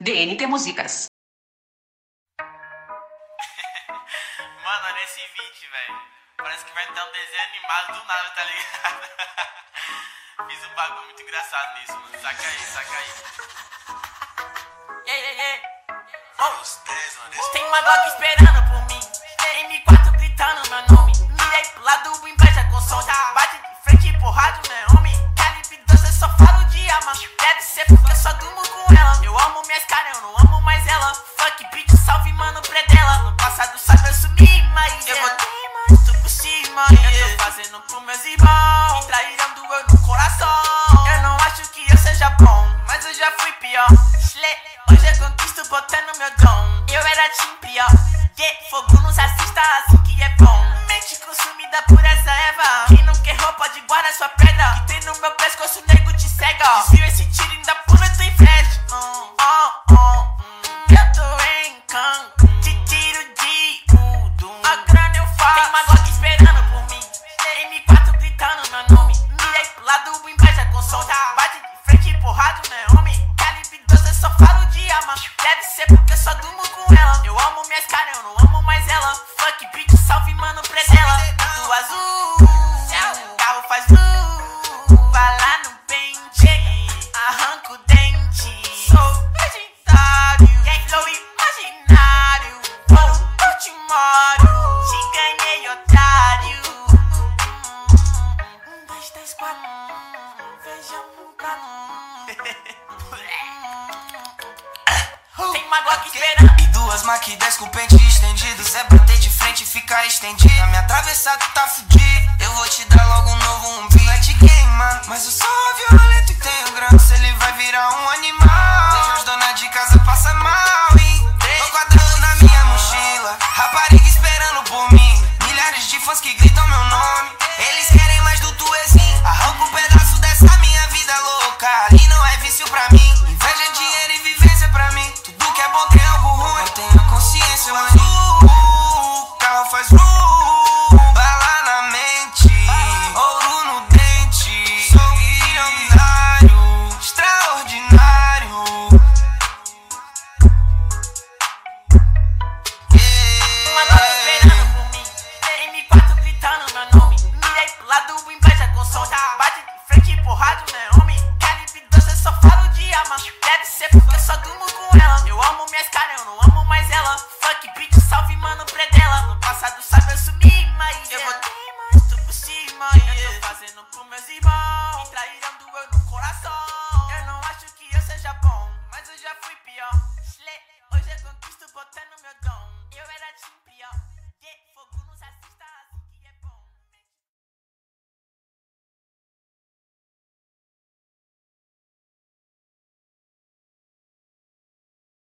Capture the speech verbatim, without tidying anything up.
D N T Músicas. Mano, olha esse vídeo, velho. Parece que vai ter um desenho animado do nada, tá ligado? Fiz um bagulho muito engraçado nisso, mano. Saca aí, saca aí. Yeah, yeah, yeah. Oh. Tem uma Glock esperando por mim. M quatro gritando meu nome. Mirei pro lado, o inveja com som. Bate de frente, porrado, né, homem? Calibre doze, eu só falo de arma. Deve ser porque eu só durmo com ela. Eu amo minhas caras, eu não amo mais ela. Fuck bitch, salve mano, predela. No passado sabe eu sumi, mas eu voltei, mas tô por cima. Eu tô fazendo pro meus irmãos. Me traíram doeu no coração. Eu não acho que eu seja bom, mas eu já fui pior. Hoje eu conquisto botando meu dom. Eu era time pior. Yeah, fogo nos assista, assim que é bom. Mente consumida por essa erva. Quem não quer roupa de guarda sua pedra. Que tem no meu pescoço, nego te cega. Desvio esse tiro, ainda pula tu em flash. Oh, oh, oh, mm. Eu tô em Cancún. Te tiro de tudo. A grana eu faço. Tem uma Glock esperando por mim. M quatro gritando meu nome. Mirei pro lado, inveja com som. Bate de frente, porrado, né, homem? Calibre doze, eu só falo de arma. Deve ser porque eu só durmo com ela. Eu amo minhas caras, eu não amo mais ela. Fuck bitch, salve mano, predela. Tudo azul, carro faz blue. Vai lá no pente, arranca o dente. Sou legendário, gang flow imaginário. Tô no ultimário, te ganhei, otário. Um, dois, três, quatro, feijão no prato. Tem uma Glock esperando. E duas Mac dez com pente estendido. Zé bater de frente e ficar estendido. A minha atravessada tá fudido. Eu vou te dar logo um novo umbigo. É de queima, mas eu sou violento e tenho grana. Se ele vai virar um animal. Vejo as donas de casa passa mal. E tô quadrando na minha mochila. Rapariga esperando por mim. Milhares de fãs que gritam meu nome. Eles querem mais do tuezinho. Arranca um pedaço dessa minha vida louca. Ali não é vício pra mim. Inveja, dinheiro e vivência pra mim. Tudo que é bom tem algo ruim. Eu tenho consciência, mas o carro faz blue. Bala na mente, ouro no dente. Sou milionário, extraordinário. Uma Glock esperando por mim. M quatro gritando meu nome. Mirei pro lado, inveja com som. Bate de frente, porrado, né, homem? Calibre doze, eu só falo de arma. Deve ser porque eu só durmo com ela. Eu amo minhas caras, eu não amo mais ela. Fuck bitch, salve mano, predela. No passado sabe eu sumi, mas eu voltei, mas tô por cima. Eu tô fazendo pro meus irmãos. Me traíram, doeu no coração. Eu não acho que eu seja bom, mas eu já fui pior. Hoje eu conquisto botando meu dom. Eu era time pior. Yeah, fogo nos assista.